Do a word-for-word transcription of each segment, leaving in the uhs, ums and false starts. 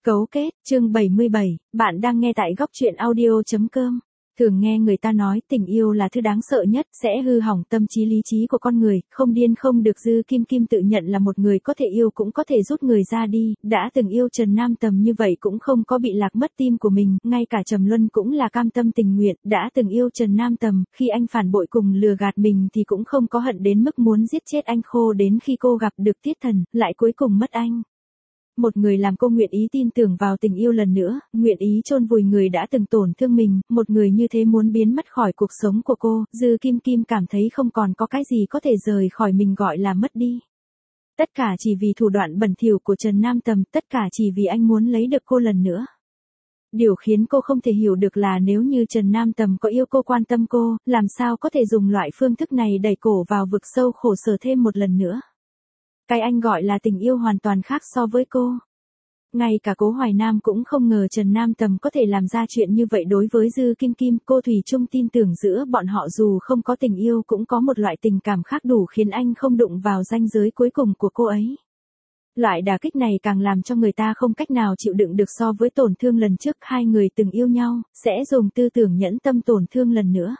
Cấu kết, chương bảy mươi bảy, bạn đang nghe tại góc truyện audio chấm com. Thường nghe người ta nói tình yêu là thứ đáng sợ nhất, sẽ hư hỏng tâm trí lý trí của con người, không điên không được. Dư Kim Kim tự nhận là một người có thể yêu cũng có thể rút người ra đi, đã từng yêu Trần Nam Tầm như vậy cũng không có bị lạc mất tim của mình, ngay cả Trầm Luân cũng là cam tâm tình nguyện, đã từng yêu Trần Nam Tầm, khi anh phản bội cùng lừa gạt mình thì cũng không có hận đến mức muốn giết chết anh, khô đến khi cô gặp được Tiết Thần, lại cuối cùng mất anh. Một người làm cô nguyện ý tin tưởng vào tình yêu lần nữa, nguyện ý chôn vùi người đã từng tổn thương mình, một người như thế muốn biến mất khỏi cuộc sống của cô, Dư Kim Kim cảm thấy không còn có cái gì có thể rời khỏi mình gọi là mất đi. Tất cả chỉ vì thủ đoạn bẩn thỉu của Trần Nam Tầm, tất cả chỉ vì anh muốn lấy được cô lần nữa. Điều khiến cô không thể hiểu được là nếu như Trần Nam Tầm có yêu cô, quan tâm cô, làm sao có thể dùng loại phương thức này đẩy cổ vào vực sâu khổ sở thêm một lần nữa. Cái anh gọi là tình yêu hoàn toàn khác so với cô. Ngay cả Cố Hoài Nam cũng không ngờ Trần Nam Tầm có thể làm ra chuyện như vậy đối với Dư Kim Kim. Cô thủy chung tin tưởng giữa bọn họ dù không có tình yêu cũng có một loại tình cảm khác đủ khiến anh không đụng vào ranh giới cuối cùng của cô ấy. Loại đả kích này càng làm cho người ta không cách nào chịu đựng được so với tổn thương lần trước hai người từng yêu nhau, sẽ dùng tư tưởng nhẫn tâm tổn thương lần nữa.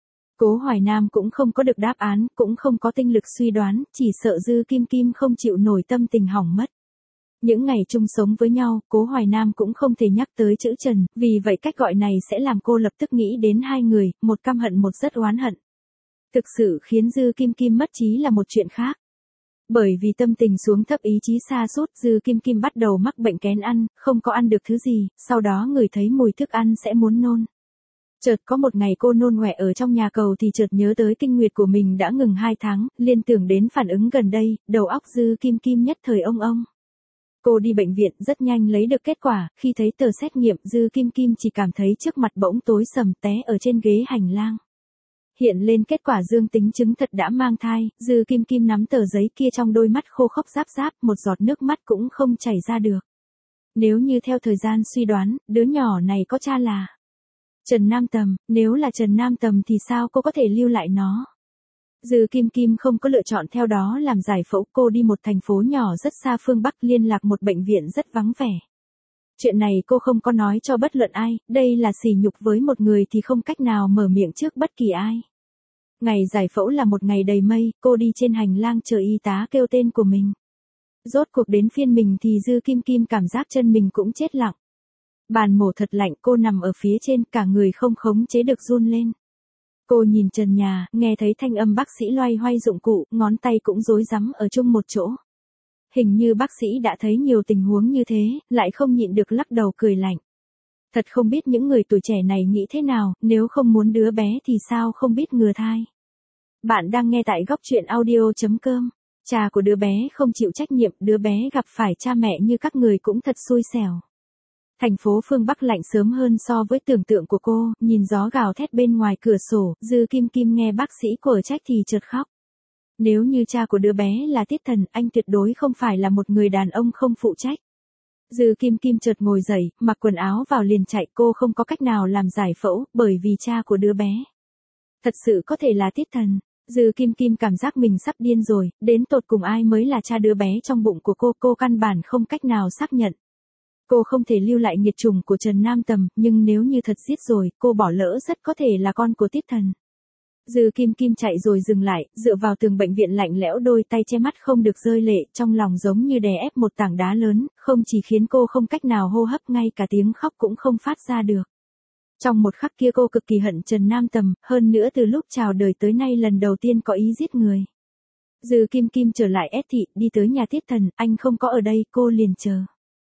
Cố Hoài Nam cũng không có được đáp án, cũng không có tinh lực suy đoán, chỉ sợ Dư Kim Kim không chịu nổi tâm tình hỏng mất. Những ngày chung sống với nhau, Cố Hoài Nam cũng không thể nhắc tới chữ Trần, vì vậy cách gọi này sẽ làm cô lập tức nghĩ đến hai người, một căm hận một rất oán hận. Thực sự khiến Dư Kim Kim mất trí là một chuyện khác. Bởi vì tâm tình xuống thấp, ý chí sa sút, Dư Kim Kim bắt đầu mắc bệnh kén ăn, không có ăn được thứ gì, sau đó ngửi thấy mùi thức ăn sẽ muốn nôn. Chợt có một ngày cô nôn ngoẹ ở trong nhà cầu thì chợt nhớ tới kinh nguyệt của mình đã ngừng hai tháng, liên tưởng đến phản ứng gần đây, đầu óc Dư Kim Kim nhất thời ông ông. Cô đi bệnh viện rất nhanh lấy được kết quả, khi thấy tờ xét nghiệm Dư Kim Kim chỉ cảm thấy trước mặt bỗng tối sầm, té ở trên ghế hành lang. Hiện lên kết quả dương tính, chứng thật đã mang thai, Dư Kim Kim nắm tờ giấy kia trong đôi mắt khô khốc ráp ráp, một giọt nước mắt cũng không chảy ra được. Nếu như theo thời gian suy đoán, đứa nhỏ này có cha là Trần Nam Tầm, nếu là Trần Nam Tầm thì sao cô có thể lưu lại nó? Dư Kim Kim không có lựa chọn theo đó làm giải phẫu, cô đi một thành phố nhỏ rất xa phương Bắc liên lạc một bệnh viện rất vắng vẻ. Chuyện này cô không có nói cho bất luận ai, đây là sỉ nhục với một người thì không cách nào mở miệng trước bất kỳ ai. Ngày giải phẫu là một ngày đầy mây, cô đi trên hành lang chờ y tá kêu tên của mình. Rốt cuộc đến phiên mình thì Dư Kim Kim cảm giác chân mình cũng chết lặng. Bàn mổ thật lạnh, cô nằm ở phía trên, cả người không khống chế được run lên. Cô nhìn trần nhà, nghe thấy thanh âm bác sĩ loay hoay dụng cụ, ngón tay cũng rối rắm ở chung một chỗ. Hình như bác sĩ đã thấy nhiều tình huống như thế, lại không nhịn được lắc đầu cười lạnh. Thật không biết những người tuổi trẻ này nghĩ thế nào, nếu không muốn đứa bé thì sao không biết ngừa thai. Bạn đang nghe tại góc truyện audio chấm com. Cha của đứa bé không chịu trách nhiệm, đứa bé gặp phải cha mẹ như các người cũng thật xui xẻo. Thành phố phương Bắc lạnh sớm hơn so với tưởng tượng của cô, nhìn gió gào thét bên ngoài cửa sổ, Dư Kim Kim nghe bác sĩ của trách thì chợt khóc. Nếu như cha của đứa bé là Tiết Thần, anh tuyệt đối không phải là một người đàn ông không phụ trách. Dư Kim Kim chợt ngồi dậy, mặc quần áo vào liền chạy, cô không có cách nào làm giải phẫu, bởi vì cha của đứa bé thật sự có thể là Tiết Thần. Dư Kim Kim cảm giác mình sắp điên rồi, đến tột cùng ai mới là cha đứa bé trong bụng của cô, cô căn bản không cách nào xác nhận. Cô không thể lưu lại nghiệt chủng của Trần Nam Tầm, nhưng nếu như thật giết rồi, cô bỏ lỡ rất có thể là con của Tiết Thần. Dư Kim Kim chạy rồi dừng lại, dựa vào tường bệnh viện lạnh lẽo, đôi tay che mắt không được rơi lệ, trong lòng giống như đè ép một tảng đá lớn, không chỉ khiến cô không cách nào hô hấp, ngay cả tiếng khóc cũng không phát ra được. Trong một khắc kia cô cực kỳ hận Trần Nam Tầm, hơn nữa từ lúc chào đời tới nay lần đầu tiên có ý giết người. Dư Kim Kim trở lại S thị, đi tới nhà Tiết Thần, anh không có ở đây, cô liền chờ.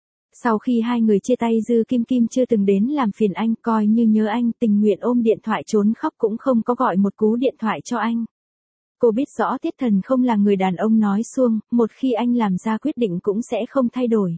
Sau khi hai người chia tay, Dư Kim Kim chưa từng đến làm phiền anh, coi như nhớ anh, tình nguyện ôm điện thoại trốn khóc cũng không có gọi một cú điện thoại cho anh. Cô biết rõ Tiết Thần không là người đàn ông nói suông, một khi anh làm ra quyết định cũng sẽ không thay đổi.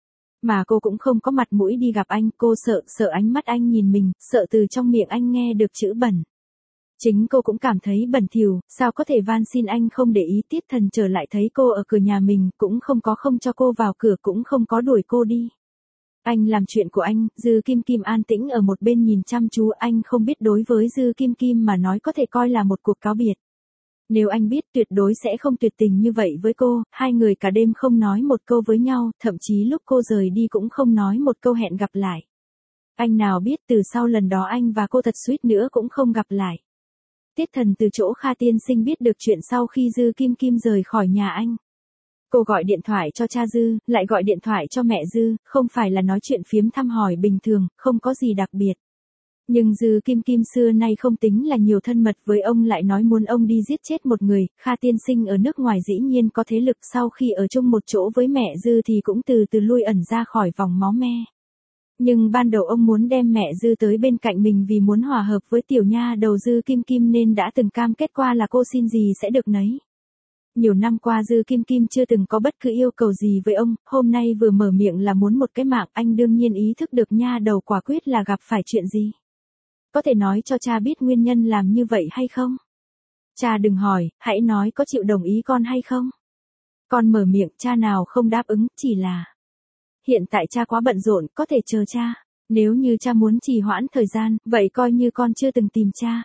Mà cô cũng không có mặt mũi đi gặp anh, cô sợ, sợ ánh mắt anh nhìn mình, sợ từ trong miệng anh nghe được chữ bẩn. Chính cô cũng cảm thấy bẩn thỉu, sao có thể van xin anh không để ý. Tiết Thần trở lại thấy cô ở cửa nhà mình, cũng không có không cho cô vào cửa, cũng không có đuổi cô đi. Anh làm chuyện của anh, Dư Kim Kim an tĩnh ở một bên nhìn chăm chú, anh không biết đối với Dư Kim Kim mà nói có thể coi là một cuộc cáo biệt. Nếu anh biết tuyệt đối sẽ không tuyệt tình như vậy với cô, hai người cả đêm không nói một câu với nhau, thậm chí lúc cô rời đi cũng không nói một câu hẹn gặp lại. Anh nào biết từ sau lần đó anh và cô thật suýt nữa cũng không gặp lại. Tiết Thần từ chỗ Kha tiên sinh biết được chuyện sau khi Dư Kim Kim rời khỏi nhà anh. Cô gọi điện thoại cho cha Dư, lại gọi điện thoại cho mẹ Dư, không phải là nói chuyện phiếm thăm hỏi bình thường, không có gì đặc biệt. Nhưng Dư Kim Kim xưa nay không tính là nhiều thân mật với ông, lại nói muốn ông đi giết chết một người. Kha tiên sinh ở nước ngoài dĩ nhiên có thế lực, sau khi ở chung một chỗ với mẹ Dư thì cũng từ từ lui ẩn ra khỏi vòng máu me. Nhưng ban đầu ông muốn đem mẹ Dư tới bên cạnh mình vì muốn hòa hợp với tiểu nha đầu Dư Kim Kim nên đã từng cam kết qua là cô xin gì sẽ được nấy. Nhiều năm qua Dư Kim Kim chưa từng có bất cứ yêu cầu gì với ông, hôm nay vừa mở miệng là muốn một cái mạng, anh đương nhiên ý thức được nha đầu quả quyết là gặp phải chuyện gì. Có thể nói cho cha biết nguyên nhân làm như vậy hay không? Cha đừng hỏi, hãy nói có chịu đồng ý con hay không? Con mở miệng, cha nào không đáp ứng, chỉ là... Hiện tại cha quá bận rộn, có thể chờ cha. Nếu như cha muốn trì hoãn thời gian, vậy coi như con chưa từng tìm cha.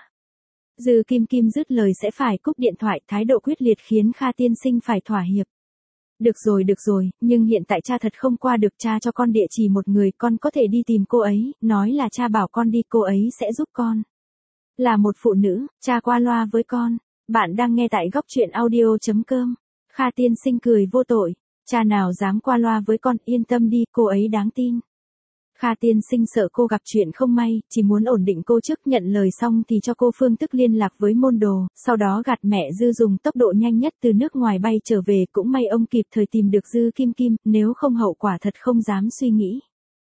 Dư Kim Kim dứt lời sẽ phải cúp điện thoại, thái độ quyết liệt khiến Kha tiên sinh phải thỏa hiệp. Được rồi được rồi, nhưng hiện tại cha thật không qua được, cha cho con địa chỉ một người, con có thể đi tìm cô ấy, nói là cha bảo con đi, cô ấy sẽ giúp con. Là một phụ nữ, cha qua loa với con. Bạn đang nghe tại góc truyện audio chấm com. Kha tiên sinh cười vô tội. Cha nào dám qua loa với con, yên tâm đi, cô ấy đáng tin. Kha tiên sinh sợ cô gặp chuyện không may, chỉ muốn ổn định cô trước, nhận lời xong thì cho cô phương thức liên lạc với môn đồ, sau đó gạt mẹ Dư dùng tốc độ nhanh nhất từ nước ngoài bay trở về, cũng may ông kịp thời tìm được Dư Kim Kim, nếu không hậu quả thật không dám suy nghĩ.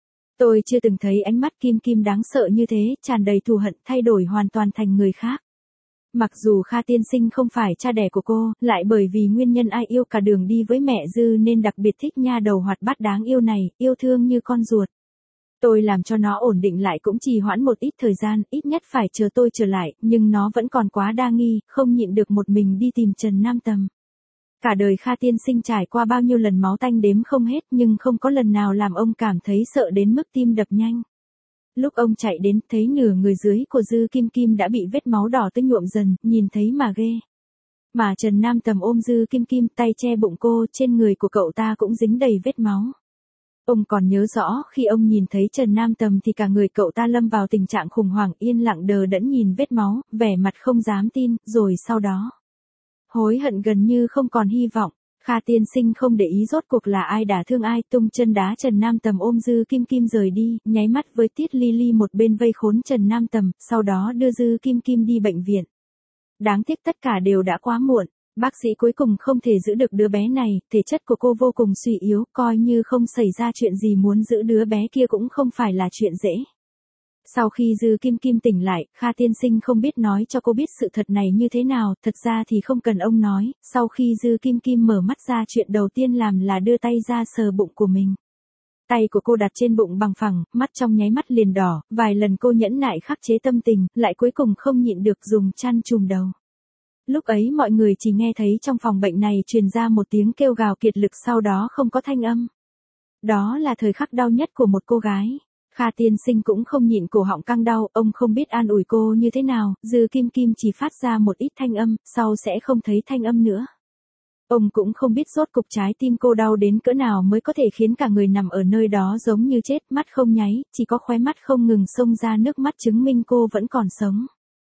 Tôi chưa từng thấy ánh mắt Kim Kim đáng sợ như thế, tràn đầy thù hận, thay đổi hoàn toàn thành người khác. Mặc dù Kha tiên sinh không phải cha đẻ của cô, lại bởi vì nguyên nhân ai yêu cả đường đi với mẹ Dư nên đặc biệt thích nha đầu hoạt bát đáng yêu này, yêu thương như con ruột. Tôi làm cho nó ổn định lại cũng trì hoãn một ít thời gian, ít nhất phải chờ tôi trở lại, nhưng nó vẫn còn quá đa nghi, không nhịn được một mình đi tìm Trần Nam Tầm. Cả đời Kha tiên sinh trải qua bao nhiêu lần máu tanh đếm không hết, nhưng không có lần nào làm ông cảm thấy sợ đến mức tim đập nhanh. Lúc ông chạy đến, thấy nửa người dưới của Dư Kim Kim đã bị vết máu đỏ tới nhuộm dần, nhìn thấy mà ghê. Mà Trần Nam Tầm ôm Dư Kim Kim, tay che bụng cô, trên người của cậu ta cũng dính đầy vết máu. Ông còn nhớ rõ, khi ông nhìn thấy Trần Nam Tầm thì cả người cậu ta lâm vào tình trạng khủng hoảng, yên lặng đờ đẫn nhìn vết máu, vẻ mặt không dám tin, rồi sau đó hối hận gần như không còn hy vọng. Kha tiên sinh không để ý rốt cuộc là ai đả thương ai, tung chân đá Trần Nam Tầm, ôm Dư Kim Kim rời đi, nháy mắt với Tiết Ly Ly một bên vây khốn Trần Nam Tầm, sau đó đưa Dư Kim Kim đi bệnh viện. Đáng tiếc tất cả đều đã quá muộn, bác sĩ cuối cùng không thể giữ được đứa bé này, thể chất của cô vô cùng suy yếu, coi như không xảy ra chuyện gì muốn giữ đứa bé kia cũng không phải là chuyện dễ. Sau khi Dư Kim Kim tỉnh lại, Kha tiên sinh không biết nói cho cô biết sự thật này như thế nào, thật ra thì không cần ông nói, sau khi Dư Kim Kim mở mắt ra, chuyện đầu tiên làm là đưa tay ra sờ bụng của mình. Tay của cô đặt trên bụng bằng phẳng, mắt trong nháy mắt liền đỏ, vài lần cô nhẫn nại khắc chế tâm tình, lại cuối cùng không nhịn được dùng chăn trùm đầu. Lúc ấy mọi người chỉ nghe thấy trong phòng bệnh này truyền ra một tiếng kêu gào kiệt lực, sau đó không có thanh âm. Đó là thời khắc đau nhất của một cô gái. Kha tiên sinh cũng không nhịn cổ họng căng đau, ông không biết an ủi cô như thế nào, Dư Kim Kim chỉ phát ra một ít thanh âm, sau sẽ không thấy thanh âm nữa. Ông cũng không biết rốt cục trái tim cô đau đến cỡ nào mới có thể khiến cả người nằm ở nơi đó giống như chết, mắt không nháy, chỉ có khóe mắt không ngừng xông ra nước mắt chứng minh cô vẫn còn sống.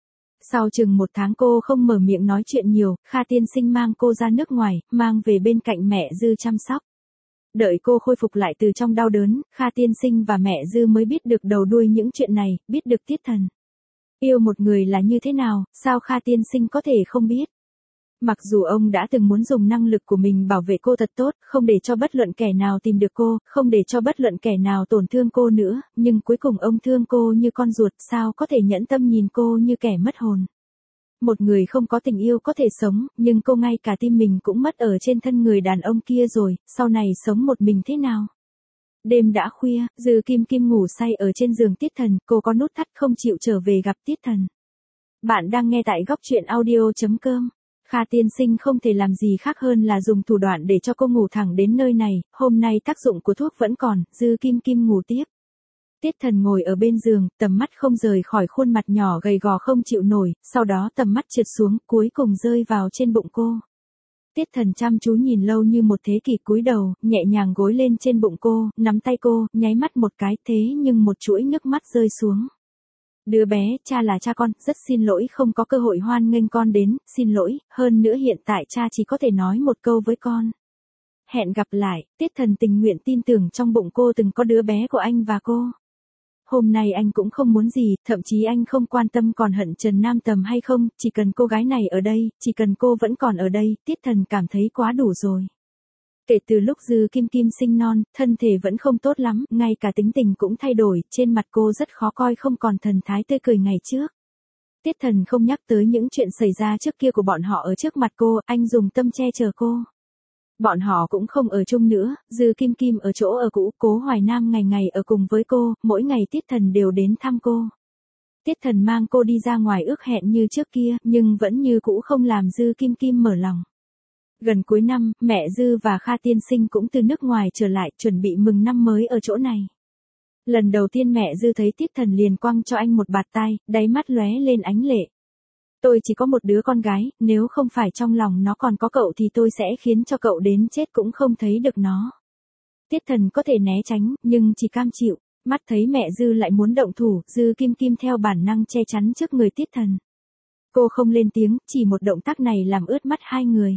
Sau chừng một tháng cô không mở miệng nói chuyện nhiều, Kha tiên sinh mang cô ra nước ngoài, mang về bên cạnh mẹ Dư chăm sóc. Đợi cô khôi phục lại từ trong đau đớn, Kha tiên sinh và mẹ Dư mới biết được đầu đuôi những chuyện này, biết được Tiết Thần yêu một người là như thế nào, sao Kha tiên sinh có thể không biết. Mặc dù ông đã từng muốn dùng năng lực của mình bảo vệ cô thật tốt, không để cho bất luận kẻ nào tìm được cô, không để cho bất luận kẻ nào tổn thương cô nữa, nhưng cuối cùng ông thương cô như con ruột, sao có thể nhẫn tâm nhìn cô như kẻ mất hồn. Một người không có tình yêu có thể sống, nhưng cô ngay cả tim mình cũng mất ở trên thân người đàn ông kia rồi, sau này sống một mình thế nào? Đêm đã khuya, Dư Kim Kim ngủ say ở trên giường Tiết Thần, cô có nút thắt không chịu trở về gặp Tiết Thần. Bạn đang nghe tại góc truyện audio chấm com. Kha tiên sinh không thể làm gì khác hơn là dùng thủ đoạn để cho cô ngủ thẳng đến nơi này, hôm nay tác dụng của thuốc vẫn còn, Dư Kim Kim ngủ tiếp. Tiết Thần ngồi ở bên giường, tầm mắt không rời khỏi khuôn mặt nhỏ gầy gò không chịu nổi, sau đó tầm mắt trượt xuống, cuối cùng rơi vào trên bụng cô. Tiết Thần chăm chú nhìn lâu như một thế kỷ, cúi đầu, nhẹ nhàng gối lên trên bụng cô, nắm tay cô, nháy mắt một cái, thế nhưng một chuỗi nước mắt rơi xuống. Đứa bé, cha là cha con, rất xin lỗi không có cơ hội hoan nghênh con đến, xin lỗi, hơn nữa hiện tại cha chỉ có thể nói một câu với con. Hẹn gặp lại. Tiết Thần tình nguyện tin tưởng trong bụng cô từng có đứa bé của anh và cô. Hôm nay anh cũng không muốn gì, thậm chí anh không quan tâm còn hận Trần Nam Tầm hay không, chỉ cần cô gái này ở đây, chỉ cần cô vẫn còn ở đây, Tiết Thần cảm thấy quá đủ rồi. Kể từ lúc Dư Kim Kim sinh non, thân thể vẫn không tốt lắm, ngay cả tính tình cũng thay đổi, trên mặt cô rất khó coi, không còn thần thái tươi cười ngày trước. Tiết Thần không nhắc tới những chuyện xảy ra trước kia của bọn họ ở trước mặt cô, anh dùng tâm che chở cô. Bọn họ cũng không ở chung nữa, Dư Kim Kim ở chỗ ở cũ, Cố Hoài Nam ngày ngày ở cùng với cô, mỗi ngày Tiết Thần đều đến thăm cô. Tiết Thần mang cô đi ra ngoài ước hẹn như trước kia, nhưng vẫn như cũ không làm Dư Kim Kim mở lòng. Gần cuối năm, mẹ Dư và Kha tiên sinh cũng từ nước ngoài trở lại, chuẩn bị mừng năm mới ở chỗ này. Lần đầu tiên mẹ Dư thấy Tiết Thần liền quăng cho anh một bạt tai, đáy mắt lóe lên ánh lệ. Tôi chỉ có một đứa con gái, nếu không phải trong lòng nó còn có cậu thì tôi sẽ khiến cho cậu đến chết cũng không thấy được nó. Tiết Thần có thể né tránh, nhưng chỉ cam chịu. Mắt thấy mẹ Dư lại muốn động thủ, Dư Kim Kim theo bản năng che chắn trước người Tiết Thần. Cô không lên tiếng, chỉ một động tác này làm ướt mắt hai người.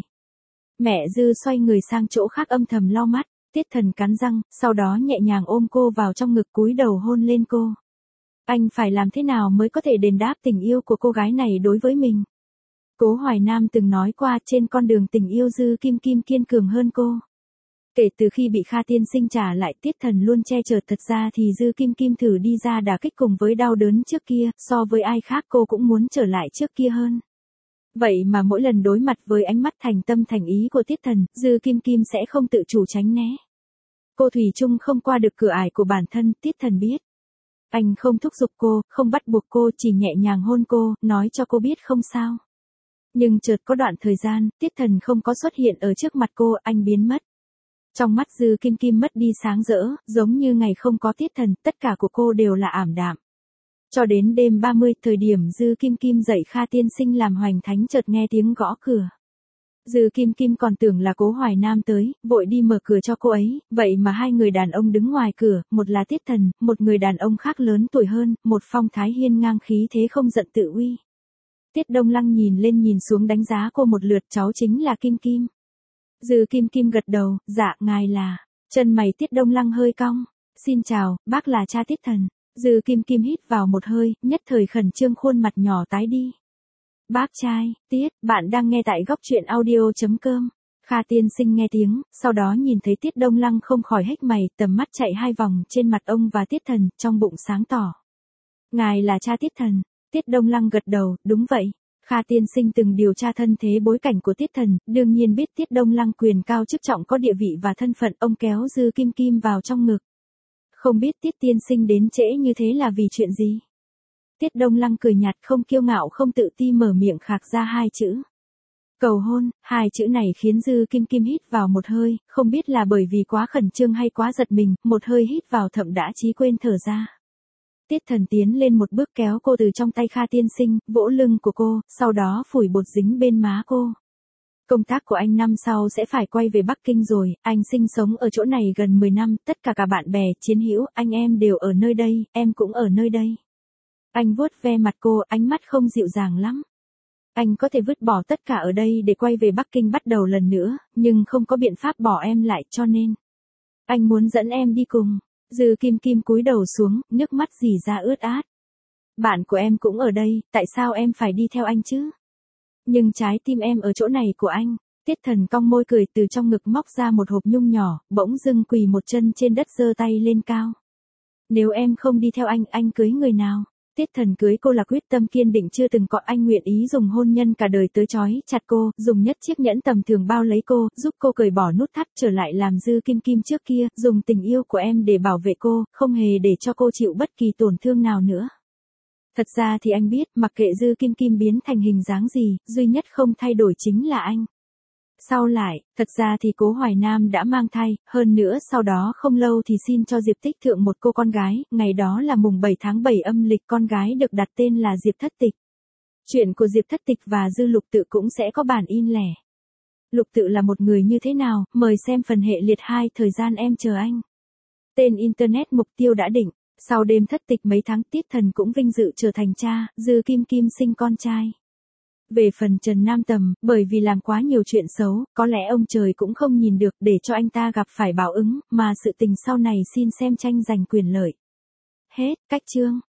Mẹ Dư xoay người sang chỗ khác âm thầm lau mắt, Tiết Thần cắn răng, sau đó nhẹ nhàng ôm cô vào trong ngực, cúi đầu hôn lên cô. Anh phải làm thế nào mới có thể đền đáp tình yêu của cô gái này đối với mình? Cố Hoài Nam từng nói qua, trên con đường tình yêu Dư Kim Kim kiên cường hơn cô. Kể từ khi bị Kha tiên sinh trả lại, Tiết Thần luôn che chở, thật ra thì Dư Kim Kim thử đi ra đả kích cùng với đau đớn trước kia, so với ai khác cô cũng muốn trở lại trước kia hơn. Vậy mà mỗi lần đối mặt với ánh mắt thành tâm thành ý của Tiết Thần, Dư Kim Kim sẽ không tự chủ tránh né. Cô thủy chung không qua được cửa ải của bản thân, Tiết Thần biết. Anh không thúc giục cô, không bắt buộc cô, chỉ nhẹ nhàng hôn cô, nói cho cô biết không sao. Nhưng chợt có đoạn thời gian, Tiết Thần không có xuất hiện ở trước mặt cô, anh biến mất. Trong mắt Dư Kim Kim mất đi sáng rỡ, giống như ngày không có Tiết Thần, tất cả của cô đều là ảm đạm. Cho đến đêm ba mươi, thời điểm Dư Kim Kim dạy Kha tiên sinh làm hoành thánh, chợt nghe tiếng gõ cửa. Dư Kim Kim còn tưởng là Cố Hoài Nam tới, vội đi mở cửa cho cô ấy, vậy mà hai người đàn ông đứng ngoài cửa, một là Tiết Thần, một người đàn ông khác lớn tuổi hơn, một phong thái hiên ngang khí thế không giận tự uy. Tiết Đông Lăng nhìn lên nhìn xuống đánh giá cô một lượt, cháu chính là Kim Kim. Dư Kim Kim gật đầu, dạ, ngài là. Chân mày Tiết Đông Lăng hơi cong. Xin chào, bác là cha Tiết Thần. Dư Kim Kim hít vào một hơi, nhất thời khẩn trương, khuôn mặt nhỏ tái đi. Bác trai, Tiết, bạn đang nghe tại góc truyện audio.com. Kha tiên sinh nghe tiếng, sau đó nhìn thấy Tiết Đông Lăng không khỏi hếch mày, tầm mắt chạy hai vòng trên mặt ông và Tiết Thần, trong bụng sáng tỏ. Ngài là cha Tiết Thần. Tiết Đông Lăng gật đầu, đúng vậy. Kha tiên sinh từng điều tra thân thế bối cảnh của Tiết Thần, đương nhiên biết Tiết Đông Lăng quyền cao chức trọng, có địa vị và thân phận, ông kéo Dư Kim Kim vào trong ngực. Không biết Tiết tiên sinh đến trễ như thế là vì chuyện gì? Tiết Đông Lăng cười nhạt, không kiêu ngạo không tự ti, mở miệng khạc ra hai chữ. Cầu hôn. Hai chữ này khiến Dư Kim Kim hít vào một hơi, không biết là bởi vì quá khẩn trương hay quá giật mình, một hơi hít vào thậm đã chí quên thở ra. Tiết Thần tiến lên một bước kéo cô từ trong tay Kha tiên sinh, vỗ lưng của cô, sau đó phủi bột dính bên má cô. Công tác của anh năm sau sẽ phải quay về Bắc Kinh rồi, anh sinh sống ở chỗ này gần mười năm, tất cả cả bạn bè, chiến hữu, anh em đều ở nơi đây, em cũng ở nơi đây. Anh vuốt ve mặt cô, ánh mắt không dịu dàng lắm. Anh có thể vứt bỏ tất cả ở đây để quay về Bắc Kinh bắt đầu lần nữa, nhưng không có biện pháp bỏ em lại, cho nên anh muốn dẫn em đi cùng. Dư Kim Kim cúi đầu xuống, nước mắt rỉ ra ướt át. Bạn của em cũng ở đây, tại sao em phải đi theo anh chứ? Nhưng trái tim em ở chỗ này của anh. Tiết Thần cong môi cười, từ trong ngực móc ra một hộp nhung nhỏ, bỗng dưng quỳ một chân trên đất, giơ tay lên cao. Nếu em không đi theo anh, anh cưới người nào? Tiết Thần cưới cô là quyết tâm kiên định chưa từng có, anh nguyện ý dùng hôn nhân cả đời tới trói chặt cô, dùng nhất chiếc nhẫn tầm thường bao lấy cô, giúp cô cởi bỏ nút thắt, trở lại làm Dư Kim Kim trước kia, dùng tình yêu của em để bảo vệ cô, không hề để cho cô chịu bất kỳ tổn thương nào nữa. Thật ra thì anh biết, mặc kệ Dư Kim Kim biến thành hình dáng gì, duy nhất không thay đổi chính là anh. Sau lại, thật ra thì Cố Hoài Nam đã mang thai, hơn nữa sau đó không lâu thì xin cho Diệp Tích Thượng một cô con gái, ngày đó là mùng bảy tháng bảy âm lịch, con gái được đặt tên là Diệp Thất Tịch. Chuyện của Diệp Thất Tịch và Dư Lục Tự cũng sẽ có bản in lẻ. Lục Tự là một người như thế nào, mời xem phần hệ liệt hai thời gian em chờ anh. Tên Internet mục tiêu đã định, sau đêm thất tịch mấy tháng Tiết Thần cũng vinh dự trở thành cha, Dư Kim Kim sinh con trai. Về phần Trần Nam Tầm, bởi vì làm quá nhiều chuyện xấu, có lẽ ông trời cũng không nhìn được để cho anh ta gặp phải báo ứng, mà sự tình sau này xin xem tranh giành quyền lợi. Hết, cách chương.